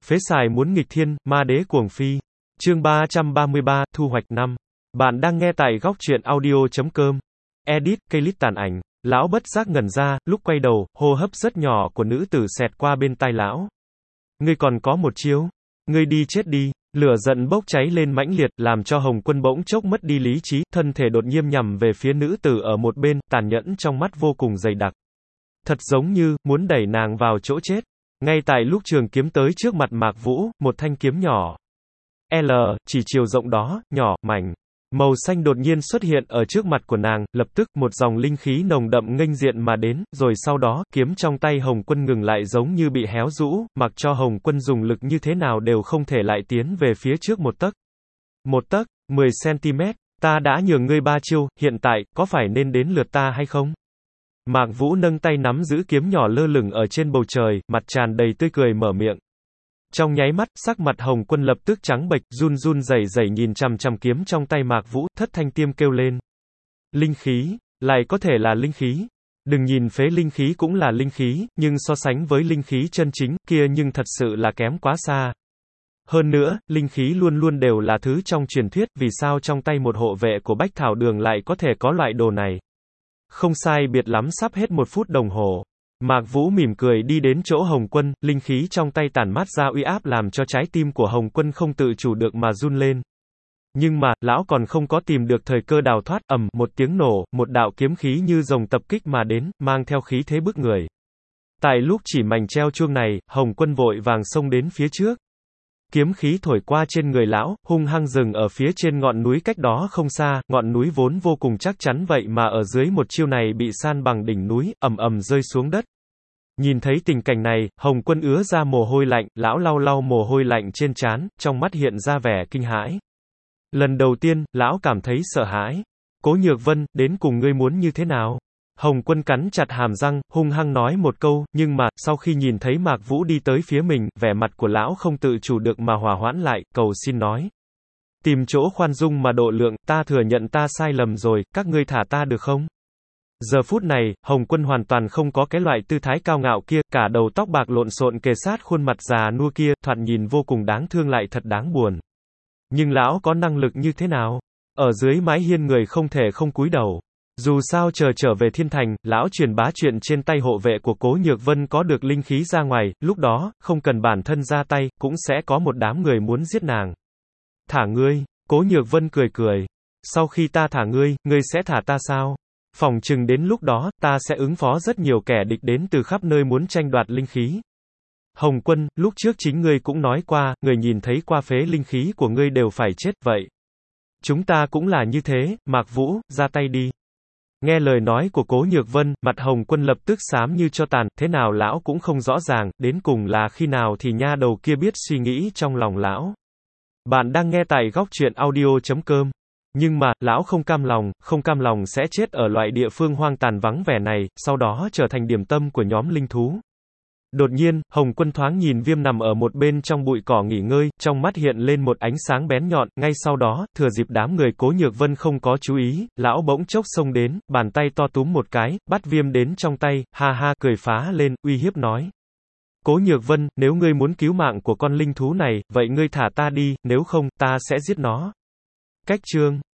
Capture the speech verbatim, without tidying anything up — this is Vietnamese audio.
Phế xài muốn nghịch thiên, ma đế cuồng phi. Chương ba trăm ba mươi ba, thu hoạch năm. Bạn đang nghe tại góc truyện audio chấm com. Edit, cây lít tàn ảnh. Lão bất giác ngẩn ra, lúc quay đầu, hô hấp rất nhỏ của nữ tử xẹt qua bên tai lão. Ngươi còn có một chiêu. Ngươi đi chết đi. Lửa giận bốc cháy lên mãnh liệt, làm cho Hồng Quân bỗng chốc mất đi lý trí, thân thể đột nhiên nhằm về phía nữ tử ở một bên, tàn nhẫn trong mắt vô cùng dày đặc. Thật giống như, muốn đẩy nàng vào chỗ chết. Ngay tại lúc trường kiếm tới trước mặt Mạc Vũ, một thanh kiếm nhỏ. L, chỉ chiều rộng đó, nhỏ, mảnh. Màu xanh đột nhiên xuất hiện ở trước mặt của nàng, lập tức, một dòng linh khí nồng đậm nghênh diện mà đến, rồi sau đó, kiếm trong tay Hồng Quân ngừng lại giống như bị héo rũ, mặc cho Hồng Quân dùng lực như thế nào đều không thể lại tiến về phía trước một tấc. Một tấc, mười xăng-ti-mét, ta đã nhường ngươi ba chiêu, hiện tại, có phải nên đến lượt ta hay không? Mạc Vũ nâng tay nắm giữ kiếm nhỏ lơ lửng ở trên bầu trời, mặt tràn đầy tươi cười mở miệng. Trong nháy mắt, sắc mặt Hồng Quân lập tức trắng bệch, run run rẩy rẩy nhìn chằm chằm kiếm trong tay Mạc Vũ, thất thanh tiêm kêu lên. Linh khí, lại có thể là linh khí. Đừng nhìn phế linh khí cũng là linh khí, nhưng so sánh với linh khí chân chính, kia nhưng thật sự là kém quá xa. Hơn nữa, linh khí luôn luôn đều là thứ trong truyền thuyết, vì sao trong tay một hộ vệ của Bách Thảo Đường lại có thể có loại đồ này. Không sai biệt lắm sắp hết một phút đồng hồ. Mạc Vũ mỉm cười đi đến chỗ Hồng Quân, linh khí trong tay tản mát ra uy áp làm cho trái tim của Hồng Quân không tự chủ được mà run lên. Nhưng mà, lão còn không có tìm được thời cơ đào thoát, ầm, một tiếng nổ, một đạo kiếm khí như rồng tập kích mà đến, mang theo khí thế bức người. Tại lúc chỉ mảnh treo chuông này, Hồng Quân vội vàng xông đến phía trước. Kiếm khí thổi qua trên người lão, hung hăng dừng ở phía trên ngọn núi cách đó không xa, ngọn núi vốn vô cùng chắc chắn vậy mà ở dưới một chiêu này bị san bằng đỉnh núi, ầm ầm rơi xuống đất. Nhìn thấy tình cảnh này, Hồng Quân ứa ra mồ hôi lạnh, lão lau lau mồ hôi lạnh trên trán, trong mắt hiện ra vẻ kinh hãi. Lần đầu tiên, lão cảm thấy sợ hãi. Cố Nhược Vân, đến cùng ngươi muốn như thế nào? Hồng Quân cắn chặt hàm răng, hung hăng nói một câu, nhưng mà, sau khi nhìn thấy Mạc Vũ đi tới phía mình, vẻ mặt của lão không tự chủ được mà hòa hoãn lại, cầu xin nói. Tìm chỗ khoan dung mà độ lượng, ta thừa nhận ta sai lầm rồi, các ngươi thả ta được không? Giờ phút này, Hồng Quân hoàn toàn không có cái loại tư thái cao ngạo kia, cả đầu tóc bạc lộn xộn kề sát khuôn mặt già nua kia, thoạt nhìn vô cùng đáng thương lại thật đáng buồn. Nhưng lão có năng lực như thế nào? Ở dưới mái hiên người không thể không cúi đầu. Dù sao chờ trở về thiên thành, lão truyền bá chuyện trên tay hộ vệ của Cố Nhược Vân có được linh khí ra ngoài, lúc đó, không cần bản thân ra tay, cũng sẽ có một đám người muốn giết nàng. Thả ngươi, Cố Nhược Vân cười cười. Sau khi ta thả ngươi, ngươi sẽ thả ta sao? Phòng chừng đến lúc đó, ta sẽ ứng phó rất nhiều kẻ địch đến từ khắp nơi muốn tranh đoạt linh khí. Hồng Quân, lúc trước chính ngươi cũng nói qua, người nhìn thấy qua phế linh khí của ngươi đều phải chết vậy. Chúng ta cũng là như thế, Mạc Vũ, ra tay đi. Nghe lời nói của Cố Nhược Vân, mặt Hồng Quân lập tức xám như cho tàn, thế nào lão cũng không rõ ràng, đến cùng là khi nào thì nha đầu kia biết suy nghĩ trong lòng lão. Bạn đang nghe tại góc truyện audio chấm com. Nhưng mà, lão không cam lòng, không cam lòng sẽ chết ở loại địa phương hoang tàn vắng vẻ này, sau đó trở thành điểm tâm của nhóm linh thú. Đột nhiên, Hồng Quân thoáng nhìn Viêm nằm ở một bên trong bụi cỏ nghỉ ngơi, trong mắt hiện lên một ánh sáng bén nhọn, ngay sau đó, thừa dịp đám người Cố Nhược Vân không có chú ý, lão bỗng chốc xông đến, bàn tay to túm một cái, bắt Viêm đến trong tay, ha ha, cười phá lên, uy hiếp nói. Cố Nhược Vân, nếu ngươi muốn cứu mạng của con linh thú này, vậy ngươi thả ta đi, nếu không, ta sẽ giết nó. Cách chương